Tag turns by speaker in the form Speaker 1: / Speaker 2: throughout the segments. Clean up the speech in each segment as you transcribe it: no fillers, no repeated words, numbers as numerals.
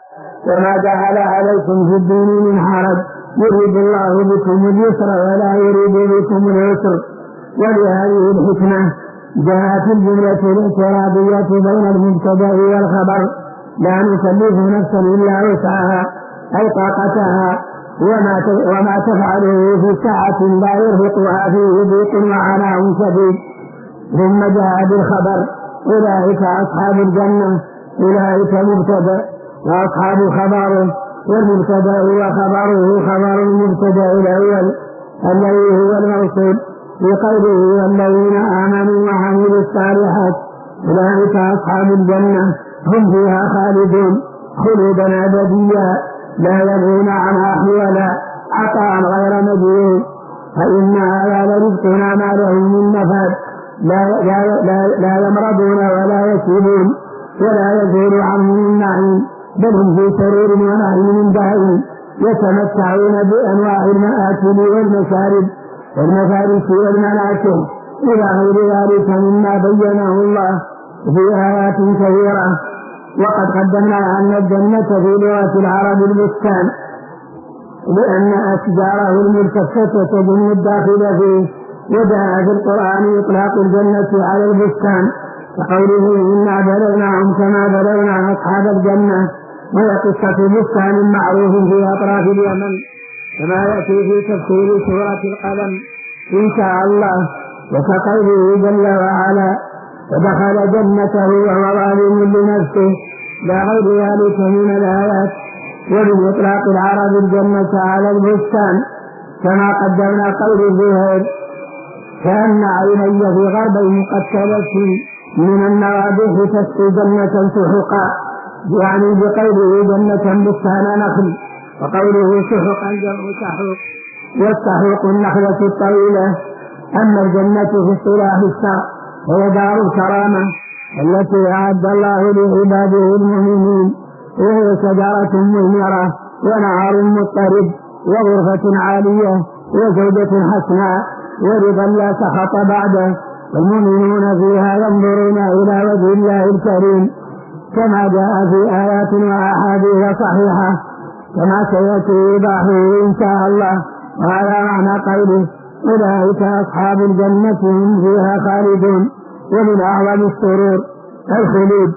Speaker 1: وما جعل عليكم في الدين من حرج يريد الله بكم اليسر ولا يريد بكم العسر. ولهذه الحكمة جاءت الجملة الاعتراضية بين المبتدأ والخبر لا نكلف نفسا إلا وسعها أي طاقتها، وما تفعله في ساعة لا يرهقها فيه ضيق وعناء شديد. ثم جاء بالخبر أولئك أصحاب الجنة، أولئك مبتدأ وأصحاب خبره، والمبتدأ وخبره خبر المبتدأ الأول الذي هو الموصول في قوله والذين آمنوا وعملوا الصالحات أولئك أصحاب الجنة هم فيها خالدون خلودا أبديا لا يبغون عنها حولا عطاء غير مجنون. فإن هذا لرزقنا ما له من نفاد لا يمرضون ولا يسيبون ولا يزول عنهم النعيم، بل هم في سرور ونعيم دائم يتمتعون بأنواع المآكل والمشارب والمفارش والمناكب إلى غير ذلك مما بينه الله في آيات كثيرة. وقد قدمنا أن الجنة في لغة العرب البستان، لأن أشجاره الملتفة تدل الداخل فيه. وجاء في القرآن إطلاق الجنة على البستان كقوله إنا بلوناهم كما بلونا أصحاب الجنة، وهي قصة بستان معروف في أطراف اليمن كما يأتي في تفسير سورة القلم إن شاء الله. وكقوله جل وعلا ودخل جنته وهو ظالم لنفسه لا غير ذلك من الآيات. وبإطلاق العرب الجنة على البستان كما قدمنا قول الزهير كأن عيني في غربين قد تبكي من النوابح تسقي جنة سحقا، يعني بقوله جنة بستان نخل، وقوله سحقا جمع سحوق، والسحوق النخلة الطويلة. أما الجنة في اصطلاح الشرع هي دار الكرامة التي أعد الله لعباده المؤمنين، وهي شجرة مثمرة ونهر مضطرب وغرفة عالية وزوجة حسناء ورضا لا سخط بعده، والمؤمنون فيها ينظرون إلى وجه الله الكريم كما جاء في آيات وأحاديث صحيحة كما سيأتي إيضاحه إن شاء الله. وهذا معنى قوله أولئك أصحاب الجنة هم فيها خالدون. ومن أعظم السرور الخلود،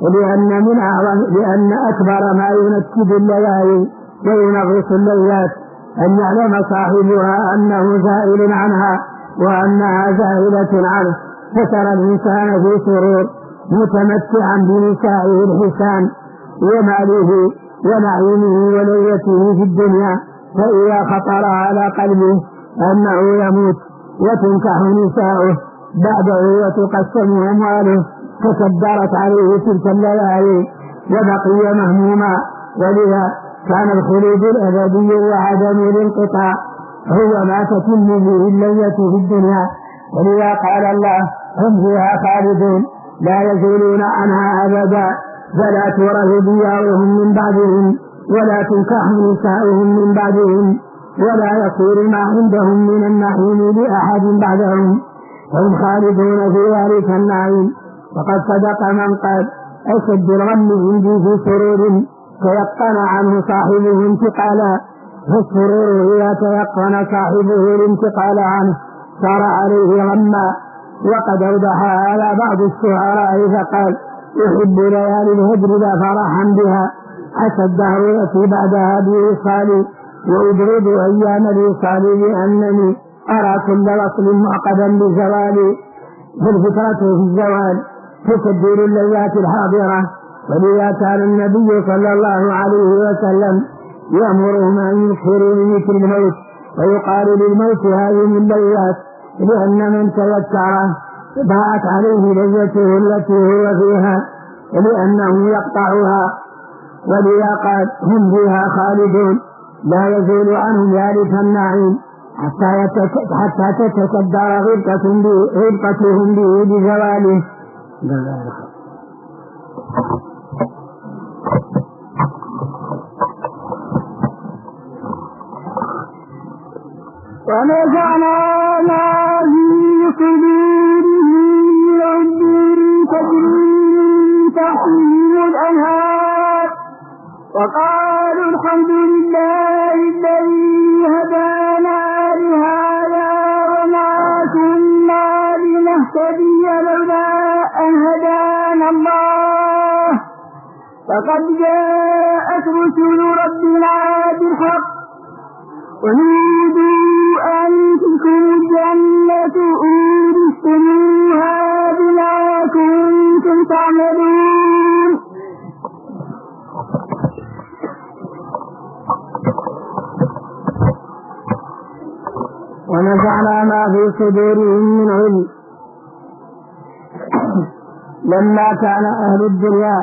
Speaker 1: لأن أكبر ما ينكد الليالي وينغص الليلات أن يعلم صاحبها أنه زائل عنها وأنها زائلة عنه، فترى الإنسان في سرور متمتعا بنسائه الحسان وماله ونعيمه ولذته في الدنيا، فإذا خطر على قلبه أنه يموت وتنكح نساؤه بعده وتقسم أمواله تكدرت عليه تلك الليالي وبقي مهموما. ولذا كان الخلود الأبدي وعدم الانقطاع هو ما تتم به الليلة في الدنيا. ولذا قال الله هم فيها خالدون لا يزولون عنها أبدا، فلا تورث ديارهم من بعدهم ولا تنكح نساؤهم من بعدهم ولا يصير ما عندهم من النعيم لأحد بعدهم، هم خالدون في ذلك النعيم. وقد صدق من قال أشد الغم عندي في سرور تيقن عنه صاحبه انتقالا، فالسرور إذا تيقن صاحبه الانتقال عنه صار عليه غما. وقد أوضح على بعض الشعراء فقال يحب ليالي الهجر لا فرحا بها، حتى الدهر يأتي بعدها بوصالي، وأبرد أيام الوصال لأنني أرى كل وصل معقدا بزوالي. فالفكرة في الزوال تكدر اللذات الحاضرة. ولذا كان النبي صلى الله عليه وسلم يأمرهم أن يكثروا من ذكر الموت، ويقال للموت هذه من اللذات، لأن من تذكره ضاعت عليه لذته التي هو فيها ولأنه يقطعها. ولذا قال هم فيها خالدون لا يزول عنهم ذلك النعيم حتى تتكدر غرقتهم به بزواله. ونزعنا ما في صدورهم من تجري من تحتهم الأنهار وقالوا الحمد لله الذي هدانا لهذا وما كنا لنهتدي لولا أن هدانا الله فقد جاءت رسل ربنا بالحق ونودوا أن تلكم الجنة أورثتموها بما كنتم تعملون. ونزعنا ما في صدورهم من علم لما كان أهل الدنيا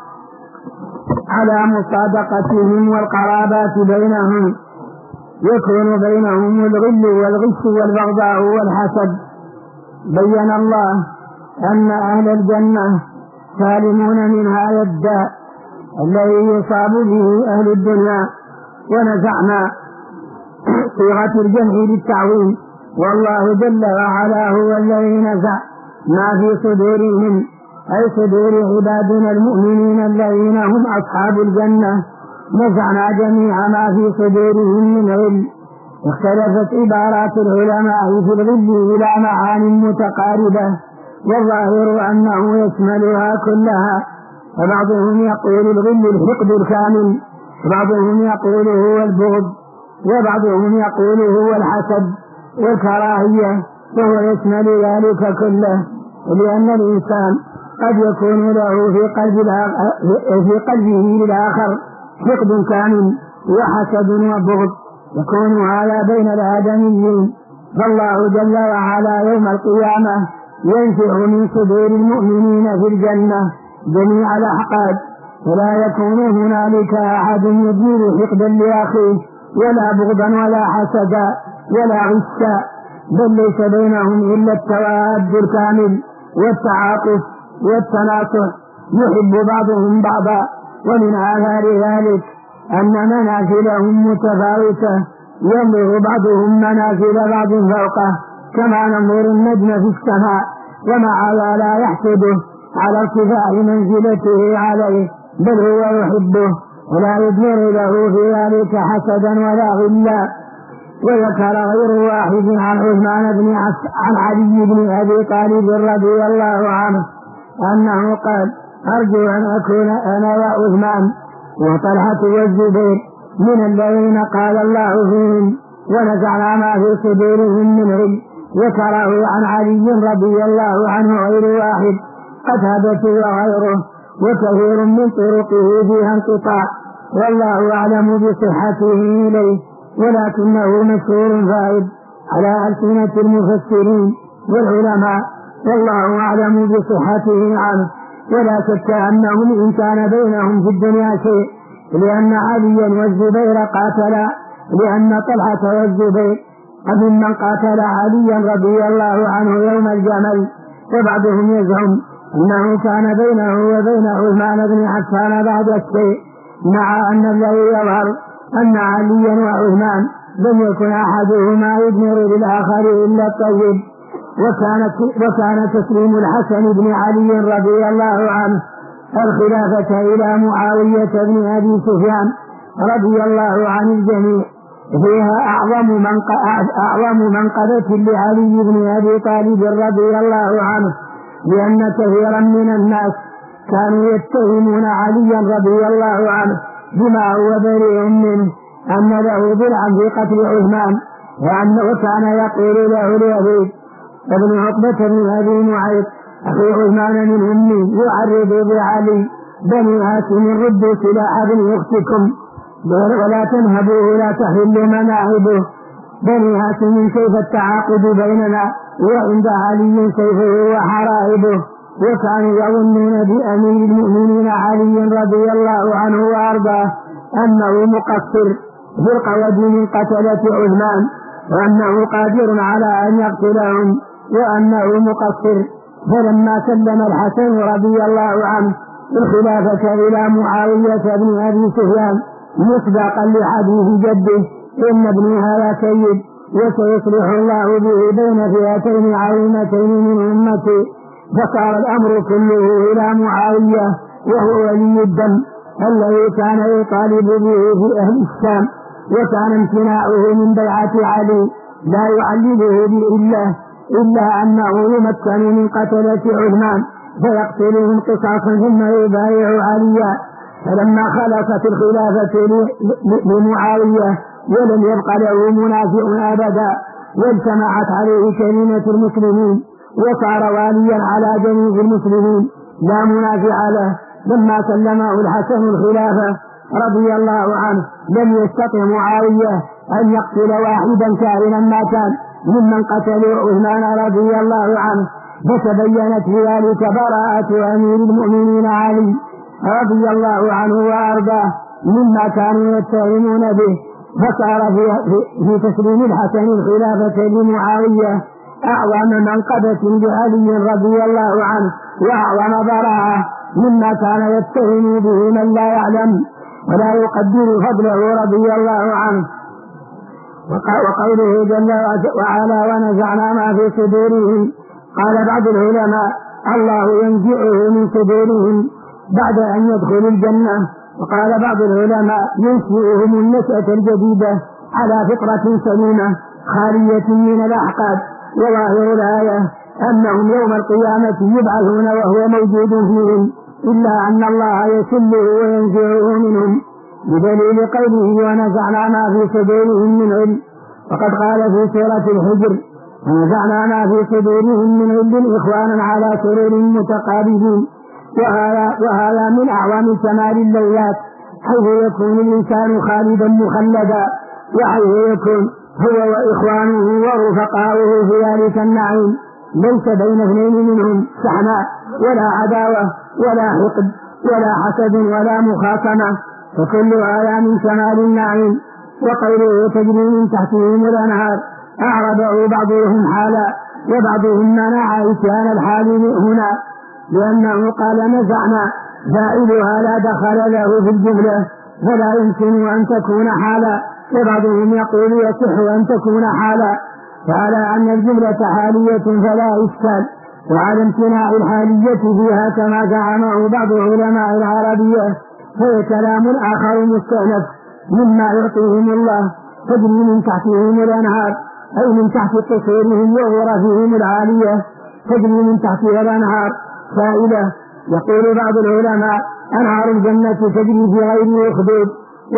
Speaker 1: على مصادقتهم والقرابات بينهم يكون بينهم الغل والغش والبغضاء والحسد. بين الله أن أهل الجنة سالمون من هذا الداء الذي يصاب به أهل الدنيا. ونزعنا صيغة الجمع للتعويم، والله جل وعلا هو الذي نزع ما في صدورهم أي صدور عبادنا المؤمنين الذين هم أصحاب الجنة. نزعنا جميع ما في صدورهم من علم. اختلفت عبارات العلماء في الغل إلى معان متقاربة، والظاهر أنه يشملها كلها. فبعضهم يقول الغل الحقد الكامل، وبعضهم يقول هو البغض، وبعضهم يقول هو الحسد والكراهية، وهو يشمل ذلك كله. لأن الإنسان قد يكون له في قلبه للآخر حقد كامل وحسد وبغض، يكون هذا بين الآدميين. فالله جل وعلا يوم القيامة ينزع من صدور المؤمنين في الجنة جميع الأحقاد، ولا يكون هنالك أحد يدير حقدا لأخيه ولا بغضا ولا حسدا ولا غشا، بل ليس بينهم إلا التواد الكامل والتعاطف والتناصح، يحب بعضهم بعضا. ومن آثار ذلك أن منازلهم متفاوتة، ينظر بعضهم منازل بعض فوقه كما ننظر النجم في السماء، ومع هذا لا يحسده على ارتفاع منزلته عليه، بل هو يحبه ولا يضمر له في ذلك حسدا ولا غلا. وذكر غير واحد عن علي بن أبي طالب رضي الله عنه أنه قال: أرجو أن أكون أنا وعثمان وطلحة والزبير من الذين قال الله فيهم ونزعنا ما في صدورهم من علم. ذكره عن علي رضي الله عنه غير واحد، قتادة وغيره، وكثير من طرقه فيها انقطاع، والله أعلم بصحته إليه، ولكنه مشهور فائد على ألسنة المفسرين والعلماء، والله أعلم بصحته عنه. ولا شك أنهم إن كان بينهم في الدنيا شيء، لأن عليا والزبير قاتلا، لأن طلحة والزبير ممن قاتل عليا رضي الله عنه يوم الجمل. وبعضهم يزعم أنه كان بينه وبين عثمان بن عفان بعض الشيء، مع أن الذي يظهر أن عليا وعثمان لم يكن أحدهما يدمر للآخر إلا الطيب. وكان تسليم الحسن بن علي رضي الله عنه الخلافة إلى معاوية بن أبي سفيان رضي الله عن الجميع فيها أعظم منقبة لعلي بن أبي طالب رضي الله عنه، لأن كثيرا من الناس كانوا يتهمون عليا رضي الله عنه بما هو بريء منه، أن له ضلعا في قتل عثمان، وكان يقول له لأبيه ابن عقبة بن أبي معيط أخي عثمان من أمي يعرض بعلي: بني هاشم ردوا سلاح ابن أختكم ولا تنهبوه لا تحل مناهبه. بني هاشم كيف التعاقد بيننا وعند علي سيفه وحرائبه. وكانوا يظنون بأمير المؤمنين علي رضي الله عنه وأرضاه أنه مقصر في القود من قتلة عثمان، وأنه قادر على أن يقتلهم، وأنه مقصر. فلما سلم الحسن رضي الله عنه الخلافة إلى معاوية بن أبي سفيان مصداقا لحديث جده: إن ابني هذا سيد وسيصلح الله به بين فئتين عظيمتين من أمتي، فصار الأمر كله إلى معاوية وهو ولي الدم، الذي كان يطالب به في أهل الشام، وكان امتناعه من بيعة علي لا يعلله إلا أنه يمكن من قتلة عثمان فيقتلهم قصاصا ثم يبايع عليا. فلما خلصت الخلافة لمعاوية ولم يبق له منافع أبدا واجتمعت عليه كلمة المسلمين وصار واليا على جميع المسلمين لا منافع له، لما سلمه الحسن الخلافة رضي الله عنه لم يستطع معاوية أن يقتل واحدا كائنا ما كان ممن قتلوا عثمان رضي الله عنه، فتبينت في ذلك براءة أمير المؤمنين علي رضي الله عنه وأرضاه مما كانوا يتهمون به، فصار في تسليم الحسن الخلافة لمعاوية أعظم منقبة لعلي رضي الله عنه وأعظم براءة مما كان يتهم به من لا يعلم ولا يقدر فضله رضي الله عنه. وقوله جل وعلا ونزعنا ما في صدورهم، قال بعض العلماء الله ينزعه من صدورهم بعد أن يدخلوا الجنة، وقال بعض العلماء ينشئهم النشأة الجديدة على فطرة سليمة خالية من الأحقاد. وظاهر الآية أنهم يوم القيامة يبعثون وهو موجود فيهم إلا أن الله يسله وينزعه منهم، بدليل قوله ونزعنا ما في صدورهم من علم. وقد قال في سورة الحجر ونزعنا ما في صدورهم من علم إخوانا على سرور متقابلين. وهذا من أعظم كمال الليلات، حيث يكون الإنسان خالدا مخلدا، وحيث يكون هو وإخوانه ورفقاؤه في ذلك النعيم ليس بين اثنين منهم شحناء ولا عداوة ولا حقد ولا حسد ولا مخاصمة، فكل هذا من كمال النعيم. وقوله تجري من تحتهم الأنهار أعرضه بعضهم حالا وبعضهم منع إتيان الحال هنا، لأنه قال نزعنا فاعلها لا دخل له في الجملة فلا يمكن أن تكون حالا، وبعضهم يقول يصح أن تكون حالا، فعلى أن الجملة حالية فلا إشكال، وعلى امتناع الحالية فيها كما زعمه بعض علماء العربية فهي كلام آخر مستأنف مما يعطيهم الله. تجري من تحتهم الأنهار أي من تحت قصورهم وغرفهم العالية، تجري من تحتها الأنهار سائلة. يقول بعض العلماء أنهار الجنة تجري في غير أخدود،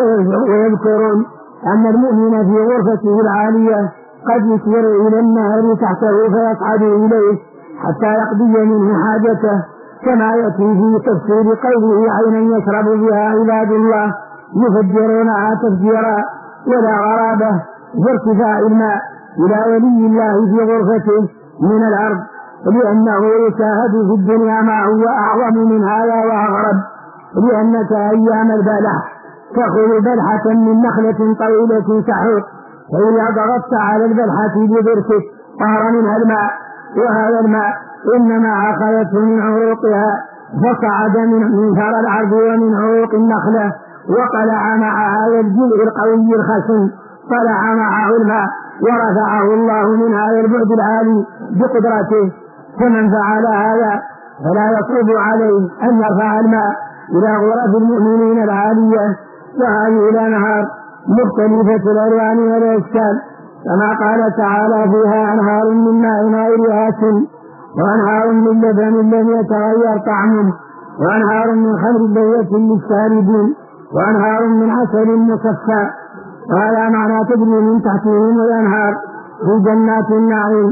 Speaker 1: ويذكرون أن المؤمن في غرفته العالية قد يسير إلى النهر تحته فيصعد إليه حتى يقضي منه حاجته، كما يأتي في تفسير قوله عينا يشرب بها عباد الله يفجرونها تفجيرا، ولا غرابة في ارتفاع الماء إلى ولي الله في غرفته من الأرض، لأنه يشاهد في الدنيا ما هو أعظم من هذا وأغرب، لأنك أيام البلح تأخذ بلحة من نخلة طويلة سحوق، فإذا ضغطت على البلحة بضرسك طهر منها الماء، وهذا الماء إنما أخذته من عروقها فصعد من ثرى الأرض ومن عروق النخلة وقلع مع هذا الجزء القوي الخشن، طلع معه الماء ورفعه الله من هذا البعد العالي بقدرته. فمن فعل هذا فلا يصعب عليه أن يرفع الماء إلى غرف المؤمنين العالية. وهذه الأنهار مختلفة الألوان والأشكال، كما قال تعالى فيها أنهار من ماء غير آسن، وأنهار من لبن لم يتغير طعمه، وأنهار من خمر لذة للشاربين، وأنهار من عسل مصفى. وهذا معنى تجري من تحتهم الأنهار في جنات النعيم،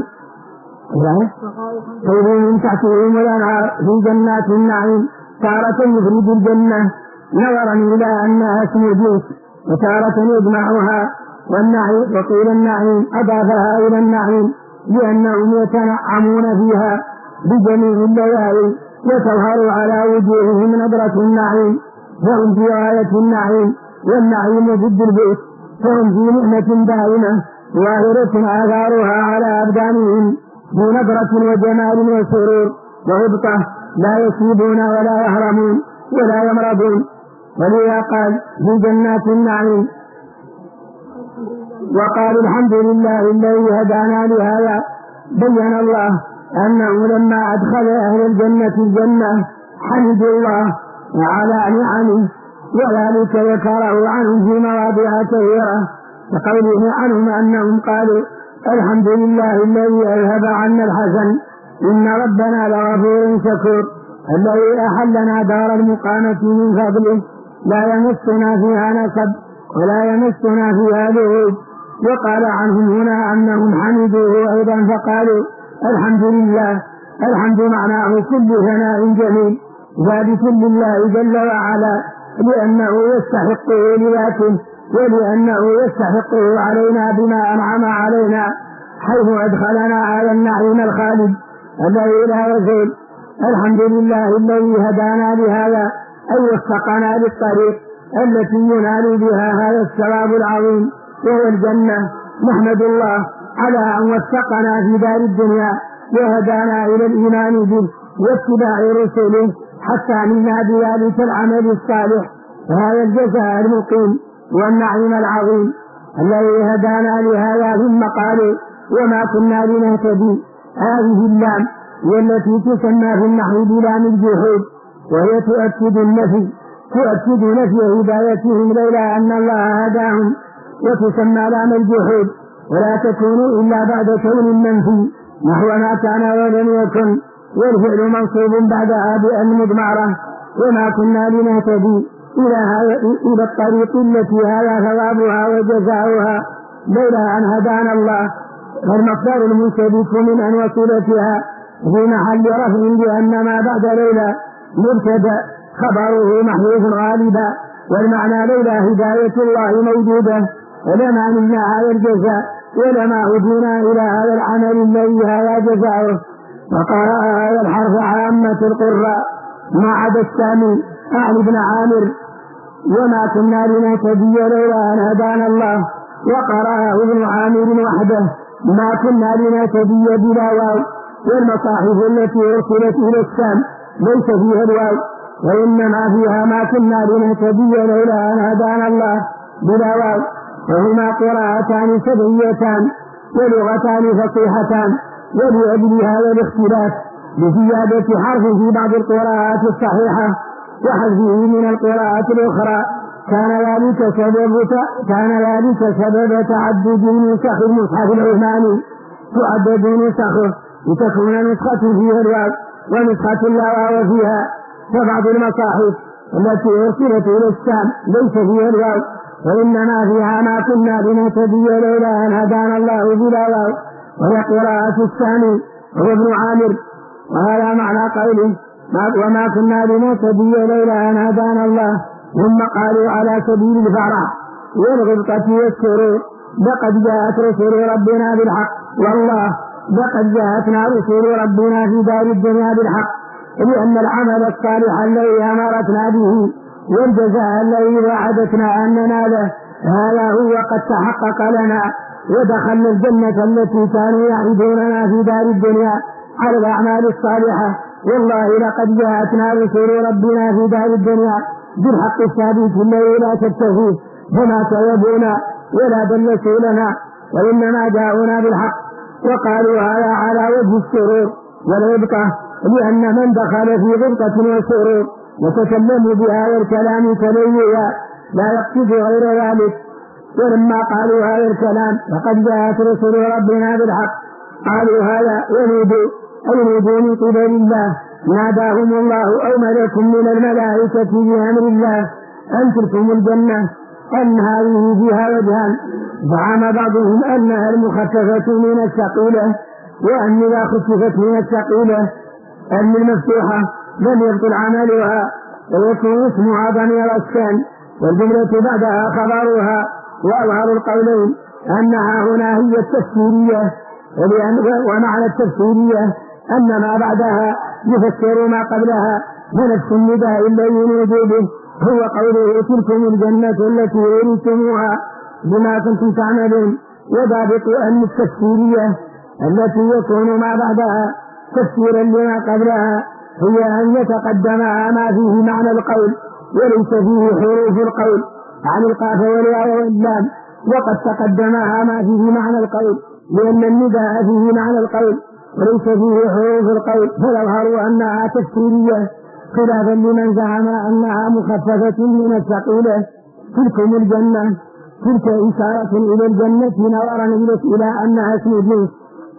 Speaker 1: تجري من تحتهم الأنهار في جنات النعيم. تارة يفرد الجنة نظرا إلى أنها اسم جنس، وتارة يجمعها والنعيم، وقيل النعيم أضافها إلى النعيم لأنهم يتنعمون فيها بجميع الليالي وتظهر على وجوههم نظرة النعيم، فهم في غاية النعيم، والنعيم ضد البئس، فهم في نعمة دائمة ظاهرة آثارها على أبدانهم بنظرة وجمال وسرور وغبطة، لا يسيبون ولا يهرمون ولا يمرضون. ولذا قال في جنات النعيم وقال الحمد لله الذي هدانا لهذا. بين الله أنه لما أدخل أهل الجنة الجنة حمدوا الله على نعمه وذلك ذكره عنهم في مواضع كثيرة كقوله عنهم أنهم قالوا الحمد لله الذي أذهب عنا الحزن إن ربنا لغفور شكور الذي أحلنا دار المقامة من فضله لا يمسنا فيها نصب ولا يمسنا فيها لغوب. وقال عنهم هنا أنهم حمدوه أيضا فقالوا الحمد لله. الحمد معناه كل ثناء جميل ثابت لله جل وعلا لأنه يستحقه لذاته ولأنه يستحقه علينا بما أنعم علينا حيث أدخلنا على النعيم الخالد الذي لا يزول. الحمد لله الذي هدانا لهذا أي وفقنا للطريق التي ينال بها هذا الثواب العظيم وهو الجنة. نحمد الله على أن وفقنا في دار الدنيا وهدانا إلى الإيمان به واتباع رسله حتى منا بذلك العمل الصالح وهذا الجزاء المقيم والنعيم العظيم الذي هدانا لهذا. ثم قالوا وما كنا لنهتدي. هذه اللام والتي تسمى في النحو بلام الجحود وهي تؤكد نفي هدايتهم لولا أن الله هداهم وتسمى لام الجحود ولا تكون إلا بعد كون المنفي نحو ما كان ولم يكن والفعل منصوب بعدها بأن مضمرة. وما كنا لنهتدي إلى الطريق التي هذا ثوابها وجزاؤها لولا أن هدانا الله. فالمصدر المنسبك من أن وصلتها في محل رفع لأن ما بعد لولا مبتدأ خبره محذوف غالبا والمعنى لولا هداية الله موجودة ولما منا هذا الجزاء ولما هدينا إلى هذا العمل الذي هذا جزاؤه. وقرأ هذا الحرف عامة القراء ما عدا السامي أعلى بن عامر وما كنا لنهتدي لولا أن هدانا الله. وقرأه ابن عامر وحده ما كنا لنهتدي بلا واو. والمصاحف التي أرسلت إلى الشام ليس فيها الواو وإنما فيها ما كنا لنهتدي لولا أن هدانا الله بلا واو. وهما قراءتان سبعيتان ولغتان فصيحتان ولأجل هذا الاختلاف بزيادة حرف في بعض القراءات الصحيحة وحذفه من القراءات الأخرى كان ذلك سبب تعدد نسخ المصحف العثماني تعدد نسخه لتكون نسخة فيها الواو ونسخة لا واو فيها. فبعض المصاحف التي أرسلت إلى الشام ليس فيها الواو وإنما فيها ما كنا لنهتدي لولا أن هدانا الله بلا واو وهي قراءة الثاني هو ابن عامر. وهذا معنى قوله وما كنا لنهتدي لولا أن هدانا الله. ثم قالوا على سبيل الفرح والغبطة والسرور لقد جاءت رسل ربنا بالحق. والله لقد جاءتنا رسل ربنا في دار الدنيا بالحق لأن العمل الصالح الذي أمرتنا به والجزاء الذي وعدتنا أن نناله هذا هو قد تحقق لنا ودخلنا الجنة التي كانوا يعدوننا في دار الدنيا على الأعمال الصالحة. والله لقد جاءتنا رسل ربنا في دار الدنيا بالحق الثابت الذي لا شك فيه فما كذبونا ولا دلسوا لنا وإنما جاءونا بالحق. وقالوا هذا على وجه السرور والغبطة لأن من دخل في غبطة وسرور وتكلم بهذا الكلام تليا لا يقصد غير ذلك. ولما قالوا هذا الكلام فقد جاءت رسل ربنا بالحق قالوا هذا ينودوا من قبل الله ناداهم الله أو ملك من الملائكة بأمر الله أن تلكم الجنة أن هذه فيها وجهان. زعم بعضهم أنها المخففة من الثقيلة وأن إذا خففت من الثقيلة أن المفتوحة لم يبطل عملها ويكون اسمها ضمير الشان والجملة بعدها خبرها. وأظهر القولين أنها هنا هي التفسيرية ومعنى التفسيرية أن ما بعدها يفسر ما قبلها فنفس النداء الذي نودوا به هو قوله تلكم الجنة التي أورثتموها بما كنتم تعملون. وضابط أن التفسيرية التي يكون ما بعدها تفسيرا لما قبلها هي أن يتقدمها ما فيه معنى القول وليس فيه حروف القول عن القاف والياء واللام وقد تقدمها ما فيه معنى القول لأن النداء فيه معنى القول وليس فيه حروف القول فيظهر أنها تفسيرية خلافا لمن زعم أنها مخففة من الثقيلة. تلكم الجنة، تلك إشارة إلى الجنة نظرا إلى أنها اسم جنس،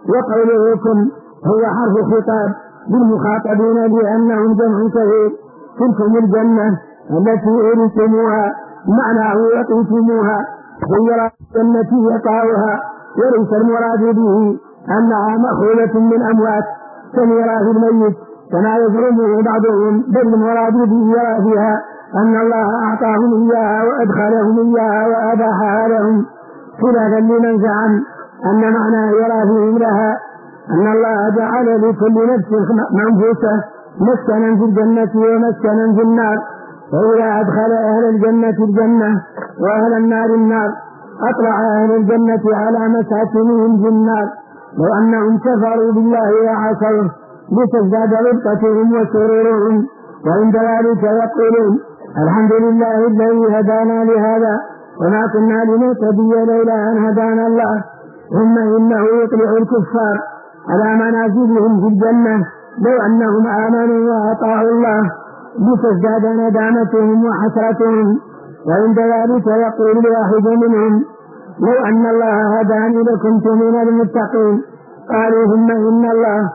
Speaker 1: وقولهكم هو حرف خطاب بالمخاطبين لأنهم جمع كثير. تلكم الجنة التي أورثتموها معناه وقيتموها، غير الجنة يقعها، وليس المراد به أنها مأخوذة من أموات كميراث الميت كما يزعمه بعضهم، بل المراد بميراثها أن الله أعطاهم إياها وأدخلهم إياها وأباحها لهم، خلافا لمن زعم أن معنى ميراثهم لها أن الله جعل لكل نفس منفوسة مسكنا في الجنة ومسكنا في النار، فإذا أدخل أهل الجنة الجنة وأهل النار النار أطلع أهل الجنة على مساكنهم في النار لو أنهم كفروا بالله وعصوه لتزداد ربقتهم وسرورهم، وعند ذلك يقولون الحمد لله الذي هدانا لهذا وما كنا لنهتدي لولا أن هدانا الله. ثم إنه يطلع الكفار على منازلهم في الجنة لو أنهم آمنوا وأطاعوا الله لتزداد ندامتهم وحسرتهم، وعند ذلك يقول الواحد منهم لو أن الله هداني لكنت من المتقين. قالوا ثم إن الله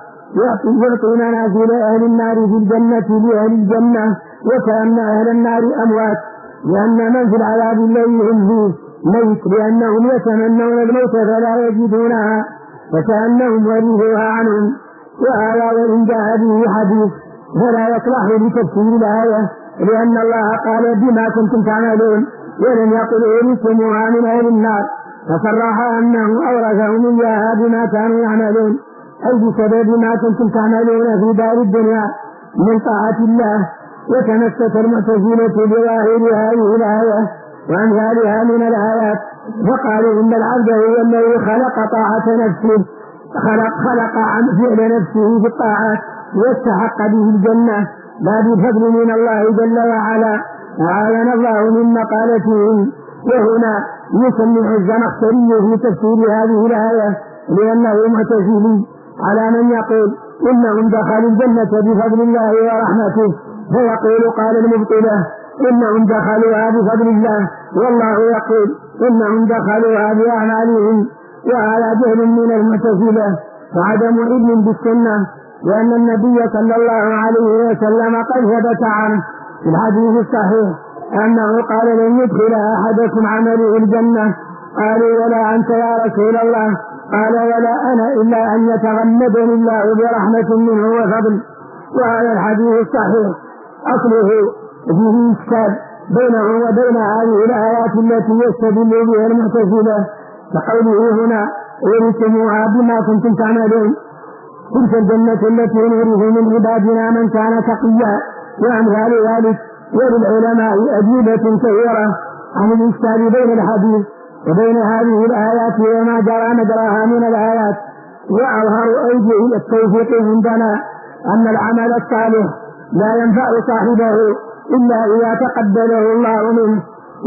Speaker 1: يعطي منازل أهل النار في الجنة لأهل الجنة وكأن أهل النار أموات، لأن من في العذاب الذي هم فيه ميت، لأنهم يتمنون الموت فلا يجدونها وكأنهم ورثوها عنهم. وهذا وإن جاء به حديث فلا يصلح لتفسير الآية، لأن الله قال بما كنتم تعملون ولم يقل أورثتموها من أهل النار، فصرح أنه أورثهم إياها بما كانوا يعملون، أي بسبب ما كنتم تعملون في دار الدنيا من طاعة الله. وتمسك المعتزلة بظاهر هذه الآية وأمثالها من الآيات، فقالوا إن العبد هو الذي خلق طاعة نفسه، خلق عن فعل نفسه في الطاعات واستحق به الجنة لا بفضل من الله جل وعلا، أعاذنا الله من مقالتهم. وهنا يسمع الزمخشري في تفسير هذه الآية لأنه معتزلي على من يقول إنهم دخلوا الجنة بفضل الله ورحمته، فيقول قال المبطلة إنهم دخلوها بفضل الله، والله يقول إنهم دخلوها بأعمالهم. وهذا جهل من المعتزلة وعدم علم بالسنة، لأن النبي صلى الله عليه وسلم قد ثبت عنه في الحديث الصحيح أنه قال لن يدخل أحدكم عمله الجنة. قالوا ولا أنت يا رسول الله؟ قال ولا أنا إلا أن يتغمدني الله برحمة منه وفضل. وهذا الحديث الصحيح أصله فيه إشكال بينه وبين هذه الآيات التي يستدل بها المعتزلة، فقوله هنا أورثتموها بما كنتم تعملون، تلك الجنة التي نورث من عبادنا من كان تقيا وأمثال ذلك. وللعلماء أجوبة كثيرة عن الإشكال بين الحديث وبين هذه الآيات وما جرى مجراها من الآيات. وأظهر أوجه التوفيق عندنا أن العمل الصالح لا ينفع صاحبه إلا إذا تقبله الله منه،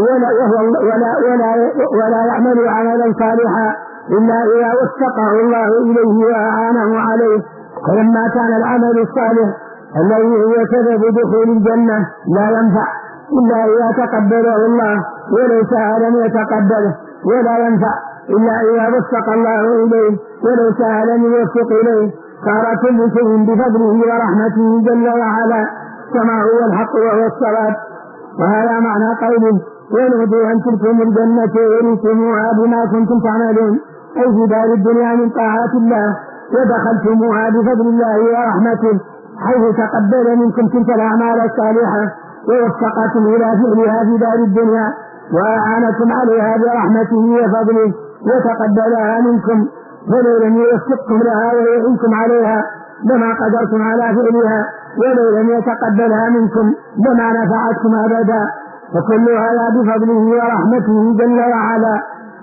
Speaker 1: ولا يعمل عملا صالحا إلا إذا وفقه الله إليه وأعانه عليه. فلما كان العمل الصالح الذي هو سبب دخول الجنة لا ينفع إلا إذا تقبله الله، ولو شاء لم يتقبله، ولا ينفع إلا إذا وفق الله إليه، ولو شاء لم يوفق إليه. صار كل شيء بفضله ورحمته جل وعلا كما هو الحق وهو الصواب. وهذا معنى قوله ونودوا أن تلكم الجنة ورثتموها بما كنتم تعملون، أي في دار الدنيا من طاعات الله، ودخلتموها بفضل الله ورحمته حيث تقبل منكم تلك الأعمال الصالحة ووفقكم إلى فعلها في دار الدنيا وأعانكم عليها برحمته وفضله وتقبلها منكم، فلو لم يوفقكم لها ويعينكم عليها لما قدرتم على فعلها، ولو لم يتقبلها منكم لما نفعتكم أبدا. فكل هذا بفضله ورحمته جل وعلا.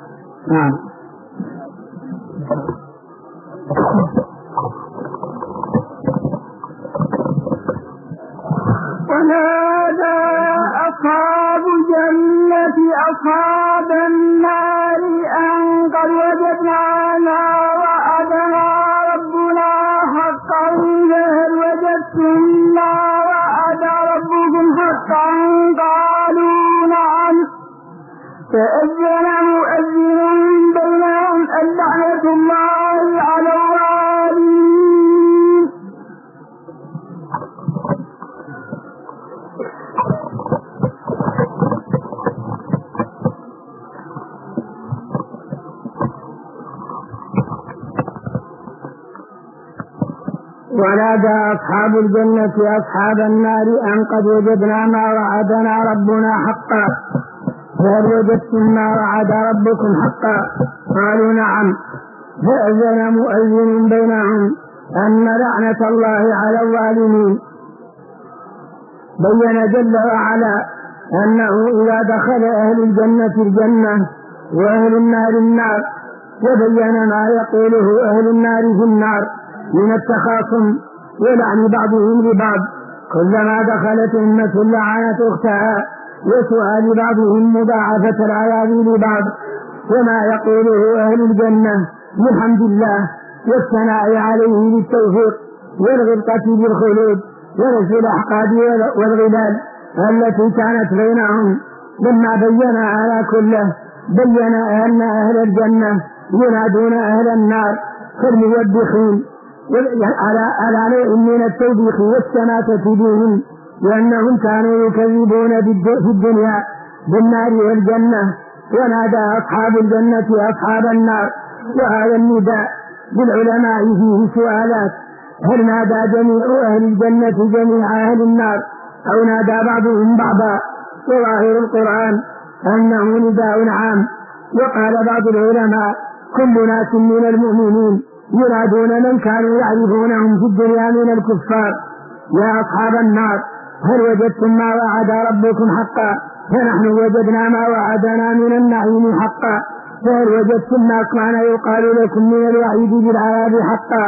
Speaker 2: ونادى أصحاب الجنة أصحاب النار أن قد وجدنا ما وعدنا ربنا حقا، فهل وجدتم ما وعد فأذن مؤذن بينهم اللعنة الله على الظالمين.
Speaker 1: ونادى أصحاب الجنة أصحاب النار أن قد وجدنا ما وعدنا ربنا حقا فهل وجدتم ما وعد ربكم حقا؟ قالوا نعم. فأذن مؤذن بينهم أن لعنة الله على الظالمين. بين جل وعلا أنه إذا دخل أهل الجنة الجنة وأهل النار النار وبين ما يقوله أهل النار في النار من التخاصم ولعن بعضهم لبعض كلما دخلت أمة لعنت أختها وسؤال بعضهم مضاعفة العذاب لبعض وما يقوله أهل الجنة من حمد الله والثناء عليه بالتوفيق والغبطة بالخلود ونزل الأحقاد والغلال التي كانت بينهم. لما بين على كله بين أن أهل الجنة ينادون أهل النار كالموبخين على نوع من التوبيخ والشماتة بهم لأنهم كانوا يكذبون في الدنيا بالنار والجنة. ونادى أصحاب الجنة أصحاب النار وهذا النداء للعلماء فيه سؤالات: هل نادى جميع أهل الجنة جميع أهل النار أو نادى بعضهم بعضا؟ وظاهر القرآن أنه نداء عام. وقال بعض العلماء: كل ناس من المؤمنين ينادون من كانوا يعرفونهم في الدنيا من الكفار: يا أصحاب النار هل وجدتم ما وعد ربكم حقا؟ فنحن وجدنا ما وعدنا من النعيم حقا. فهل وجدتم ما كان يقال لكم من الوعيد بالعذاب حقا؟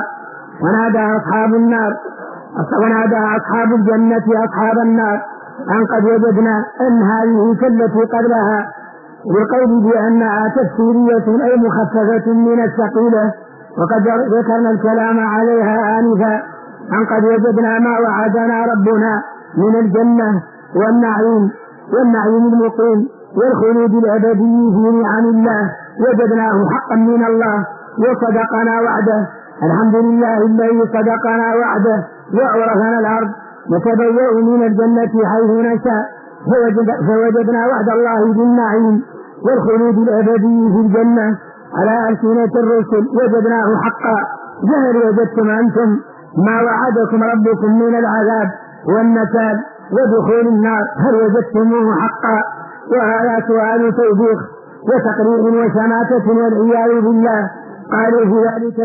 Speaker 1: ونادى أصحاب الجنة أصحاب النار أن قد وجدنا أن هذه كالتي قبلها بالقول بأنها تفسيرية أي مخففة من الثقيلة، وقد ذكرنا الكلام عليها آنفا. أن قد وجدنا ما وعدنا ربنا من الجنة والنعيم المقيم والخلود الأبدي في نعم الله وجدناه حقا من الله وصدقنا وعده. الحمد لله الذي صدقنا وعده وأورثنا الأرض نتبوأ من الجنة حيث نشاء. فوجدنا وعد الله بالنعيم والخلود الأبدي في الجنة على ألسنة الرسل وجدناه حقا. فهل وجدتم أنتم ما وعدكم ربكم من العذاب والنكال ودخول النار؟ هل وجدتموه حقا؟ وهذا سؤال توبيخ وتقريع وشماتة والعياذ بالله. قالوا في ذلك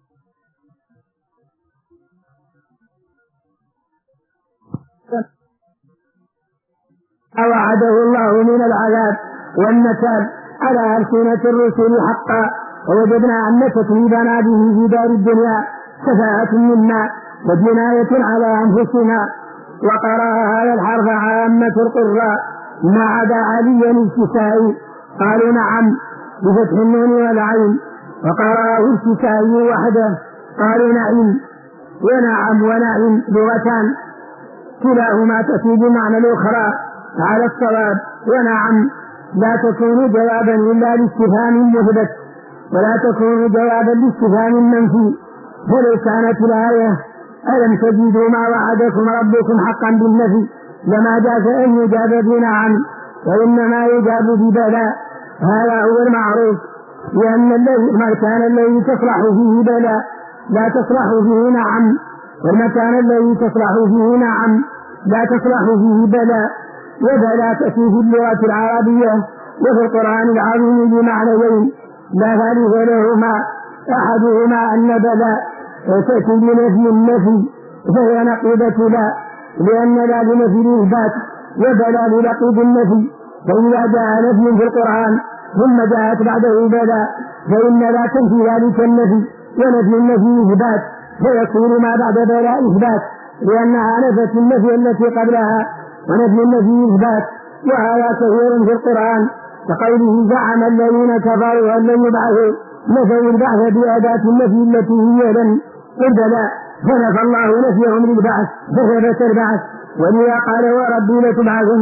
Speaker 1: وعده الله من العذاب والنكال على ألسنة الرسل حقا. ووجدنا أن تكذيبنا به في دار الدنيا سفاهة منا وجناية على أنفسنا. وقرأ هذا الحرف عامة القراء ما عدا عليا الكسائي. قالوا نعم بفتح النون والعين. وقرأه الكسائي وحده قالوا نعيم. ونعم ونعيم لغتان كلاهما تفيد معنى الأخرى على الصواب. ونعم لا تكون جوابا إلا لاستفهام مثبت ولا تكون جوابا لاستفهام منفي. فلو كانت الآية ألم تجدوا ما وعدكم ربكم حقا بالنفي لما جاز أن يجاب بنعم وإنما يجاب ببلاء. هذا هو المعروف، لأن المكان الذي تصلح فيه بلاء لا تصلح فيه نعم، والمكان الذي تصلح فيه نعم لا تصلح فيه بلاء. وبلاء تأتي في اللغة العربية وفي القرآن العظيم بمعنيين لا ثالث لهما. أحدهما أن بلاء تأتي بنفي النفي فهي نقيضة لا، لأن لا لنفي الإثبات وبلاء لنقيض النفي. فإذا جاء نفي في القرآن ثم جاءت بعده بلاء فإن لا تنفي ذلك النفي، ونفي النفي إثبات فيكون ما بعد بلاء إثبات، لأنها نفت النفي التي قبلها ونفي النفي إثبات. وهذا كثير في القرآن كقوله زعم الذين كفروا أن لن يبعثوا، نفوا البعث بأداة النفي التي هي لن البلاء، فنفى الله نفيهم للبعث فثبت البعث. ولذا قال وربي لتبعثن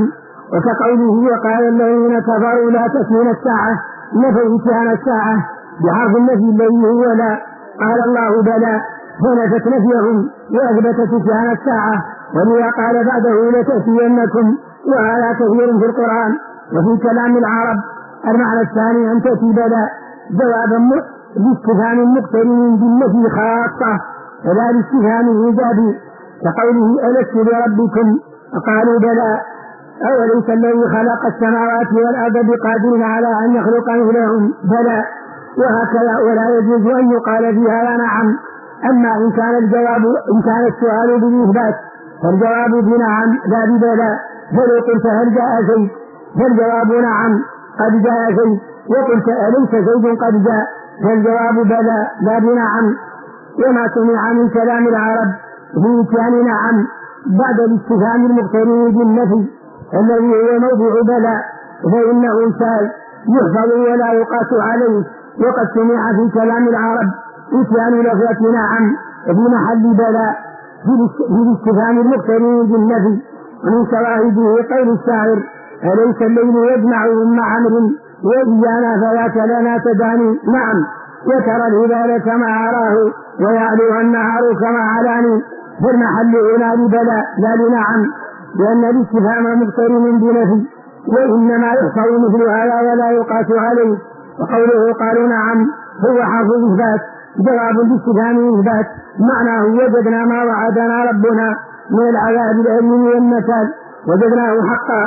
Speaker 1: وكقوله وقال الذين كفروا لا تأتينا الساعة نفيت عن الساعة بحرف النفي الذي هو لا، قال الله بلى فنفت نفيهم وأثبتت عن الساعة، ولذا قال بعده لتأتينكم، وهذا كثير في القرآن. وفي كلام العرب المعنى الثاني أن تأتي بلى جوابا لاستفهام مقترن بالنفي خاصة ولا لاستفهام إيجابي، كقوله ألست بربكم قالوا بلى أوليس الذي خلق السماوات والأرض بقادر على أن يخلق مثلهم بلى، وهكذا. ولا يجوز أن يقال في هذا نعم. أما إن كان السؤال بالإثبات فالجواب بنعم لا ببلى، فلو قلت هل جاء زيد فالجواب نعم قد جاء زيد، وقلت أليس زيد قد جاء فالجواب بلى لا بنعم. وما سمع من كلام العرب بإتيان نعم بعد الاستفهام المقترن بالنفي الذي هو موضع بلى فإنه شاذ يحفظ ولا يقاس عليه. وقد سمع في كلام العرب إتيان لفظة نعم في محل بلى في الاستفهام المقترن بالنفي. ومن شواهده قول الشاعر أليس الليل يجمع أم عمرو وإيانا فذاك لنا تداني. نعم وترى الهلال كما أراه ويعلوها النهار كما علاني، فالمحل هنا لبلى لا لنعم، لأن الاستفهام مقترن بنفي وإنما يحصل مثل هذا ولا يقاس عليه. وقوله قالوا نعم هو حرف إثبات جواب الاستفهام إثبات، معناه وجدنا ما وعدنا ربنا من العذاب الأليم والنكال وجدناه حقا.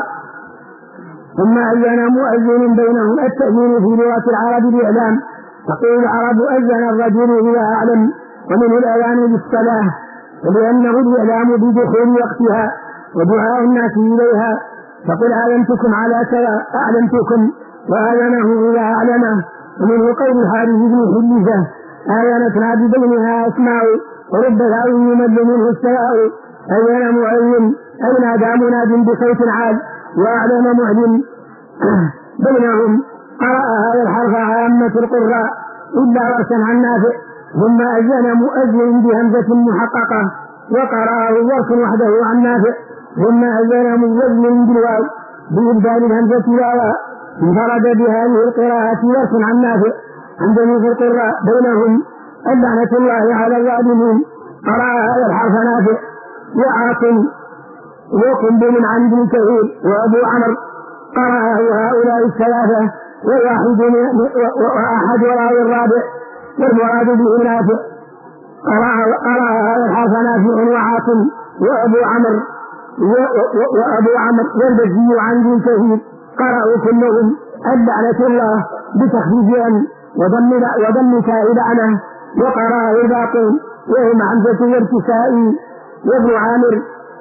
Speaker 1: ثم أذن مؤذن بينهم التأذين في لغة العرب الإعلام، تقول العرب أذن الرجل إذا أعلم، ومنه الأذان بالصلاة ولأنه الإعلام بدخول وقتها ودعاء الناس إليها، فقل أعلمتكم على كذا أعلمتكم وأذنه إذا أعلمه. ومنه قول حارث بن حليفة آذنتنا ببينها أسماء ورب ذاو يمل منه السواء، أذن مؤذن أي نادى مناد بصوت عال وأعلم معلم بينهم. قرأ هذا الحرف عامة القراء إلا ورثا عن نافع، ثم أذن مؤذن بهمزة محققة وقرأه ورث وحده عن نافع، ثم أذن مؤذن بالواو بإبدال الهمزة واوا، انفرد بهذه القراءة ورث عن نافع عن جميع القراء بينهم اللعنة الله على الظالمين. قرأ هذا الحرف نافع وعاصم وقنبل عن ابن كثير وأبو عمرو قرأه هؤلاء الثلاثة وأحد وراء الرابع والمراد به نافع. قرأ هذا الحرف نافع وعاصم وأبو عمرو والبزي عن ابن كثير قرأوا كلهم اللعنة الله بتخفيف أن وضم تاء لعنة، وقرأه الباقون وهم حمزة والكسائي وابن عامر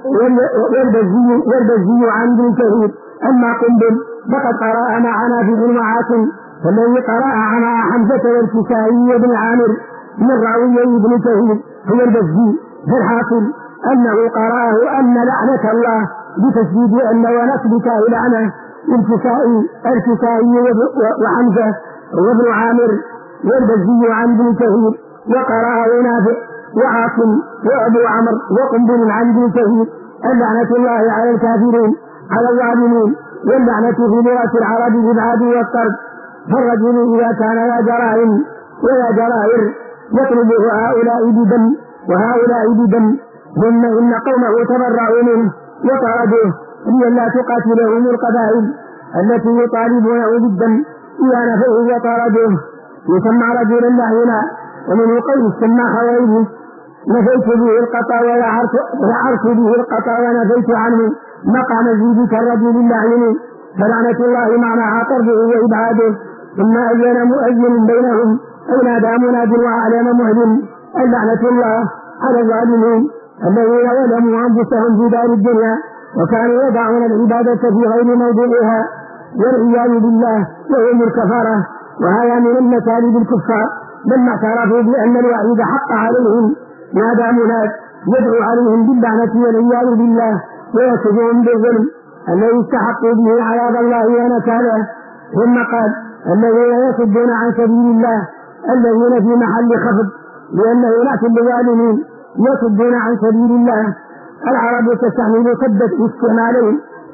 Speaker 1: والبزي عن ابن كثير. أما قنبل فقد قرأ معنا في ابن عاصم، فالذي قرأ مع حمزة والكسائي وابن عامر من راويي ابن كثير هو البزي. فالحاصل أنه قرأه أن لعنة الله بتشديد أن ونصب تاء لعنة الكسائي وحمزة وابن عامر والبزي عن ابن كثير، وقرأه نافع وعاصم وأبو عمرو وقنبل عن ابن كثير اللعنة الله على الكافرين على الظالمين. واللعنة في لغة العرب بالعاد والطرد، فالرجل إذا كان لا جرائم ولا جرائر يطلبه هؤلاء بدم وهؤلاء بدم، ثم إن قومه تبرعوا منه وطردوه لئلا تقاتلهم القبائل التي يطالبونه بالدم إذا نفوه وطردوه يسمى رجلا لعينا. ومنه قول السماح وغيره نفيت به القطع وذعرت به القطع ونفيت عنه مقام زيدك الرجل اللعين، فلعنة الله معناها طرده وإبعاده. ثم أذن مؤذن بينهم أي نادى مناد وأعلم مهلم اللعنة الله على الظالمين الذين ظلموا أنفسهم في دار الدنيا وكانوا يدعون العبادة في غير موضوعها والعياذ بالله وهم الكفرة. وهذا من المثالب الكفار لما اعترفوا بأن الوعيد حق عليهم نادى مناد يدعو عليهم باللعنة والعياذ بالله ويصفهم بالظلم الذي استحقوا به عذاب الله ونكاله. ثم قال الذين يصدون عن سبيل الله الذين في محل خفض لأنه نعت بالظالمين يصدون عن سبيل الله. العرب تستعمل صدة استعمالين،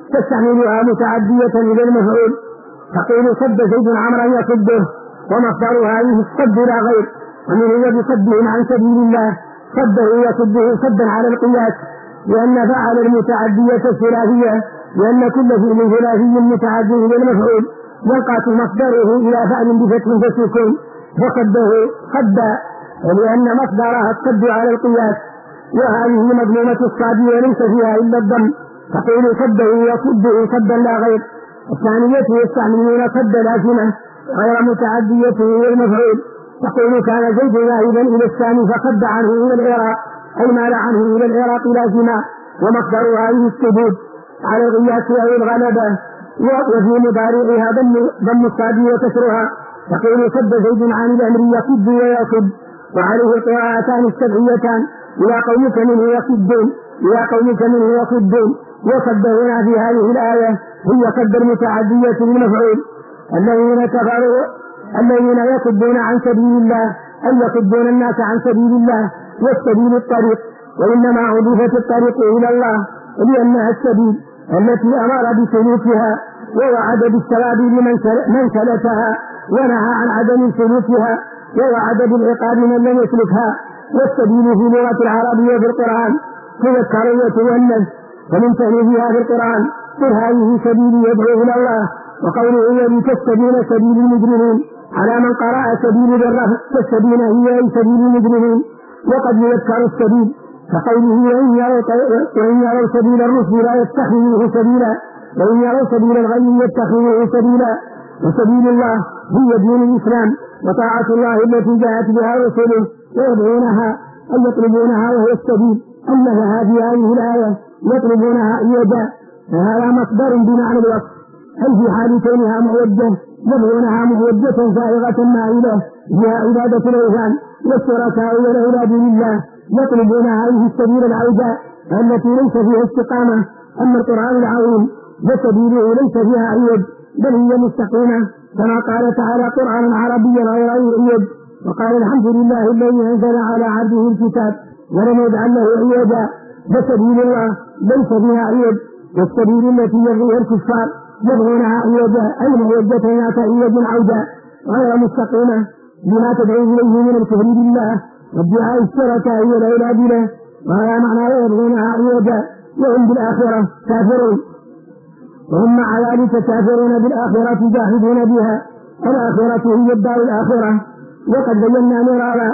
Speaker 1: تستعملها متعدية إلى المفعول، تقول صد زيد عمرا يصده، ومصدر هذه الصد لا غير، ومن هو بصدهم عن سبيل الله، صده يصده صدا على القياس، لأن فعل المتعدية الثلاثية، لأن كل فعل ثلاثي متعدي إلى المفعول ينقص مصدره إلى فعل بفتح فسكون، فصده صدا، ولأن مصدرها الصد على القياس، وهذه مظلومة الصاد وليس فيها إلا الضم، تقول صده يصده صدا لا غير. الثانية يستعملون صد لازمة غير متعدية إلى المفعول، تقول كان زيد ذاهبا إلى الشام فصد عنه إلى العراق، أي مال عنه إلى العراق لازما، ومصدر هذه السدود على القياس أو الغلبة، وفي مضارعها ضم الصاد وكسرها، تقول صد زيد عن الأمر يصد ويصد، وعليه القراءتان السبعيتان إلى قومك منه يصدون، إلى قومك منه يصدون. وصد هنا في هذه الآية هي صد المتعدية للمفعول، الذين يصدون عن سبيل الله، أي يصدون الناس عن سبيل الله، والسبيل الطريق، وإنما أضيفت الطريق إلى الله لأنها السبيل التي أمر بسلوكها ووعد بالثواب من سلكها، ونهى عن عدم سلوكها ووعد بالعقاب من لم يسلكها. والسبيل في لغة العربية في القرآن تذكر وتؤنث، ومن تأليفها في القرآن قل هذه سبيلي يدعو إلى الله، وقوله هي كالسبيل سبيل المجرمين، على من قرأ سبيل بالرفع كالسبيل هي أي سبيل المجرمين. وقد يذكر السبيل كقوله وإن يروا سبيل الرشد لا يتخذوه سبيلا، وإن يروا سبيل الغي يتخذوه سبيلا. وسبيل الله هي دين الإسلام وطاعة الله التي جاءت بها رسله، ويدعونها أن يطلبونها وهي السبيل، أنها في هذه الآية يطلبونها إيجاء، فهذا مصدر بمعنى الوصف، أي في حال كونها موجه يدعونها موجة سائغة مائلة فيها عبادة الأوثان والشركاء والأولاد لله، يطلبون هذه السبيل العوجاء التي ليس فيها استقامة. أما القرآن العظيم فسبيله ليس فيها عوج بل هي مستقيمة، كما قال تعالى قرآنا عربيا غير عوج، وقال الحمد لله الذي أنزل على عبده الكتاب ولم يجعل له عوجا. فسبيل الله ليس فيها عوج، والسبيل التي يبغيها الكفار يبغونها عوجا أي موجة ذات عوج عوجا غير مستقيمة بما تدعو إليه من الكفر بالله وادعاء الشركاء والعباد له، وهذا معنى يبغونها عوجا وهم بالآخرة كافرون، وهم مع ذلك كافرون بالآخرة جاحدون بها. الآخرة هي الدار الآخرة، وقد بينا مرارا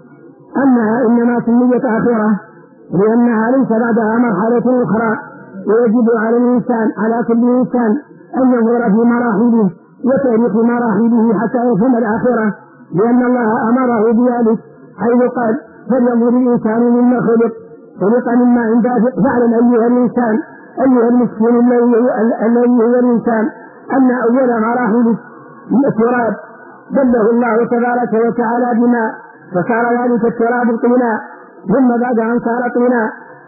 Speaker 1: أنها إنما سميت آخرة لأنها ليس بعدها مرحلة أخرى، ويجب على الإنسان على كل إنسان أن ينظر في مراحله وتاريخ مراحله حتى يفهم الآخرة، لأن الله أمره بذلك حيث قال فلينظر الإنسان مما خلق من ماء دافق. فاعلم أيها الإنسان أيها المسكين الذي هو الإنسان أن أول مراحل التراب دله الله تبارك وتعالى بماء، فصار ذلك التراب طينا، ثم بعد أن صار طينا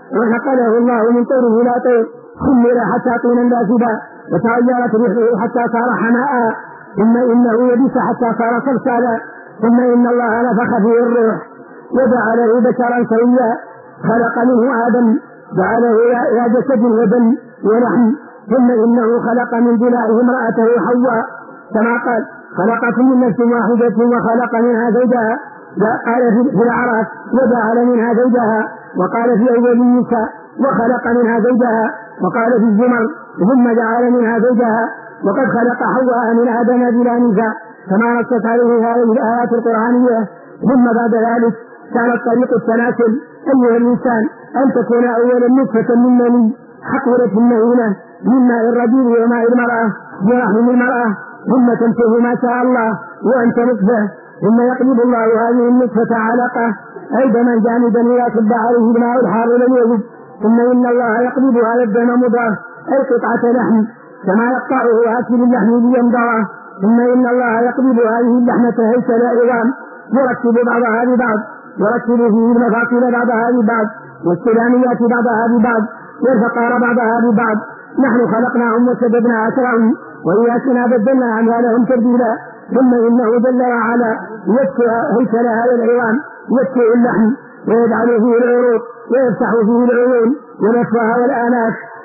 Speaker 1: ونقله الله من طور إلى طور خمر حتى طينا دافدا، وتغيرت ريحه حتى صار حماء، ثم إنه يبس حتى صار صلصالا، ثم إن الله نفخ فيه الروح وجعله بشرا سويا، خلق منه آدم جعله إلى جسد ودم ولحم، ثم إنه خلق من ضلعه امرأته حواء، كما قال خلقكم من نفس واحدة وخلق منها زوجها، قال في الأعراف وجعل منها زوجها، وقال في أول النساء وخلق منها زوجها، وقال في الزمر ثم جعل منها زوجها، وقد خلق حواء من آدم بلا نزاع كما نصت عليه هذه الآيات القرآنية. ثم بعد ذلك كان الطريق التناسل أيها الإنسان أن تكون أولا نطفة من مني حقورة مهينة من ماء الرجل وماء المرأة برحم المرأة، ثم تنتهي ما شاء الله وأنت نطفة، ثم يقلب الله هذه النطفة علقة أي دما جامدا ليصب عليه الماء الحار لم يجد، ثم إن الله يقلب هذا الدم مضغة أي قطعة لحم كما يقطعه آكل اللحم ليمضغه، ثم إن الله يقلب هذه اللحمة هيكل عظام يركب بعضها ببعض، يركب فيه المفاصل بعضها ببعض والسلاميات بعضها ببعض والفقار بعضها ببعض. نحن خلقناهم وسددنا أسرهم وإياكنا بدلنا أمثالهم تبديلا، ثم إنه جل وعلا يكسو هيكل هذا العظام، يكسو اللحم ويجعل فيه العروق ويفتح فيه العيون ونفها والآناف،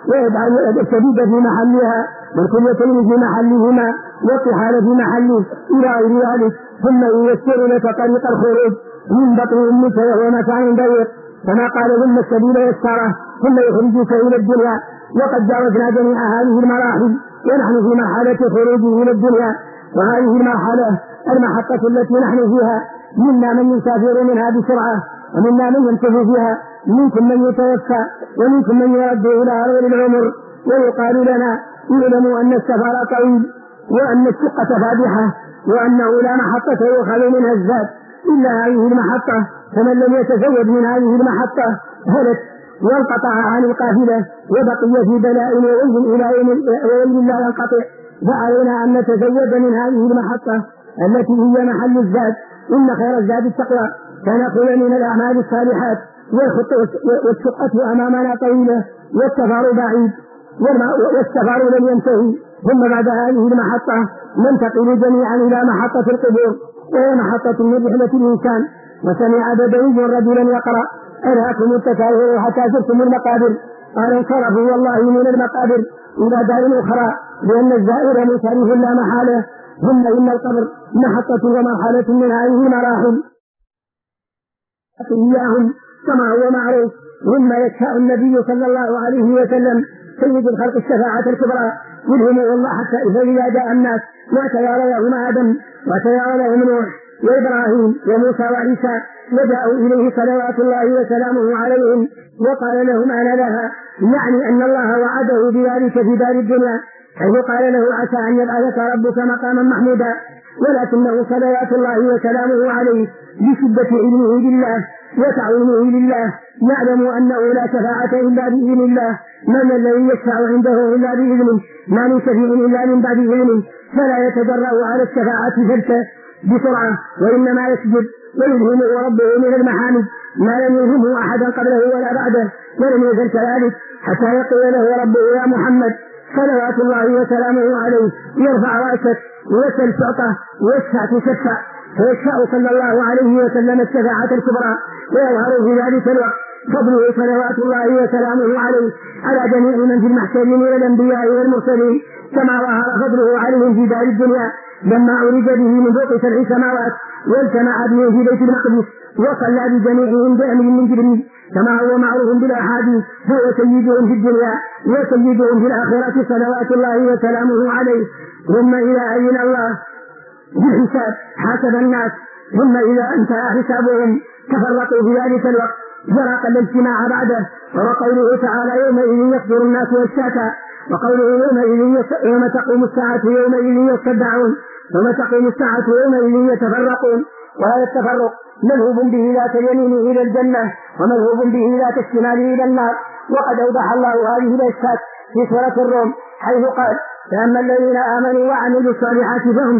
Speaker 1: ويجعل الشديد في محلها والكليتين في محلهما والطحال في محله إلى غير ذلك، ثم ييسر لك طريق الخروج من بطن أمك وهو مكان ضيق كما قال ثم السبيل يسره ثم يخرجك إلى الدنيا. وقد جاوزنا جميع هذه المراحل ونحن في مرحلة خروجه إلى الدنيا، وهذه المرحلة المحطة التي نحن فيها منا من يسافر منها بسرعة ومنا من يمكث فيها، منكم من يتوفى ومنكم من يرد إلى أرض العمر. ويقال لنا اعلموا أن السفر طويل وأن الشقة فادحة وأنه لا محطة يؤخذ منها الزاد إلا هذه المحطة، فمن لم يتزود من هذه المحطة هلك وانقطع عن القافلة وبقي في بلاء وويل لا ينقطع. فعلينا أن نتزود من هذه المحطة التي هي محل الزاد. إن خير الزاد التقوى، فنأخذ من الأعمال الصالحات، والشقة أمامنا طويلة والسفر بعيد والسفر لم ينتهي. ثم بعد هذه المحطة ننتقل جميعا إلى محطة القبور، وهي محطة من رحلة الإنسان. وسمع بدوي رجلا يقرأ ألهاكم التكاثر حتى زرتم المقابر، قال انصرفوا والله من المقابر إلى دار أخرى، لأن الزائر منصرف لا محالة. ثم إن القبر محطة ومرحلة من هذه المراحل إياهم كما هو معروف. ثم يشاء النبي صلى الله عليه وسلم سيد الخلق الشفاعة الكبرى يلهمه الله حتى إذا جاء الناس ما تيار لهم آدم وتيار لهم نوح وإبراهيم وموسى وعيسى، وجاءوا إليه صلوات الله وسلامه عليهم وقال لهم أنا لها، يعني أن الله وعده بذلك في دار الدنيا، حيث قال له عسى أن يبعثك ربك مقاما محمودا. ولكنه صلوات الله وسلامه عليه بشدة علمه بالله وتعظيمه لله يعلم أنه لا شفاعة إلا بإذن الله، من الذي يشفع عنده إلا بإذنه، ما من شفيع إلا من بعد إذنه، فلا يتجرأ على الشفاعة فلسة بسرعة، وإنما يسجد ويلهمه ربه من المحامد ما لم يلهمه أحدا قبله ولا بعده، ولم يزل كذلك حتى يقول له ربه يا محمد صلوات الله وسلامه عليه يرفع رأسك ويسأل تعطى ويشفع تشفع، فيشفع صلى الله عليه وسلم الشفاعة الكبرى، ويظهر في ذلك الوقت فضله صلوات الله وسلامه عليه على جميع من في المحشر من الأنبياء والمرسلين، كما ظهر فضله عليهم في دار الدنيا لما عرج به من فوق 7 سماوات واجتمع به في بيت المقدس وصلى بجميعهم بأمر من جبريل كما هو معروف بالأحاديث، فهو سيدهم في الدنيا وسيدهم في الآخرة صلوات الله وسلامه عليه. ثم إذا أذن الله بالحساب حاسب الناس، ثم إذا انتهى حسابهم تفرقوا في ذلك الوقت فرق الاجتماع بعده. وقوله تعالى يومئذ يصدر الناس أشتاتا، وقوله يوم تقوم الساعة يومئذ يصدعون، وما تقوم الساعة يومئذ يتفرقون. وهذا التفرق مذهوب به ذات اليمين إلى الجنة ومذهوب به ذات الشمال إلى النار. وقد أوضح الله هذه الأشياء في سورة الروم حيث قال فأما الذين آمنوا وعملوا الصالحات فهم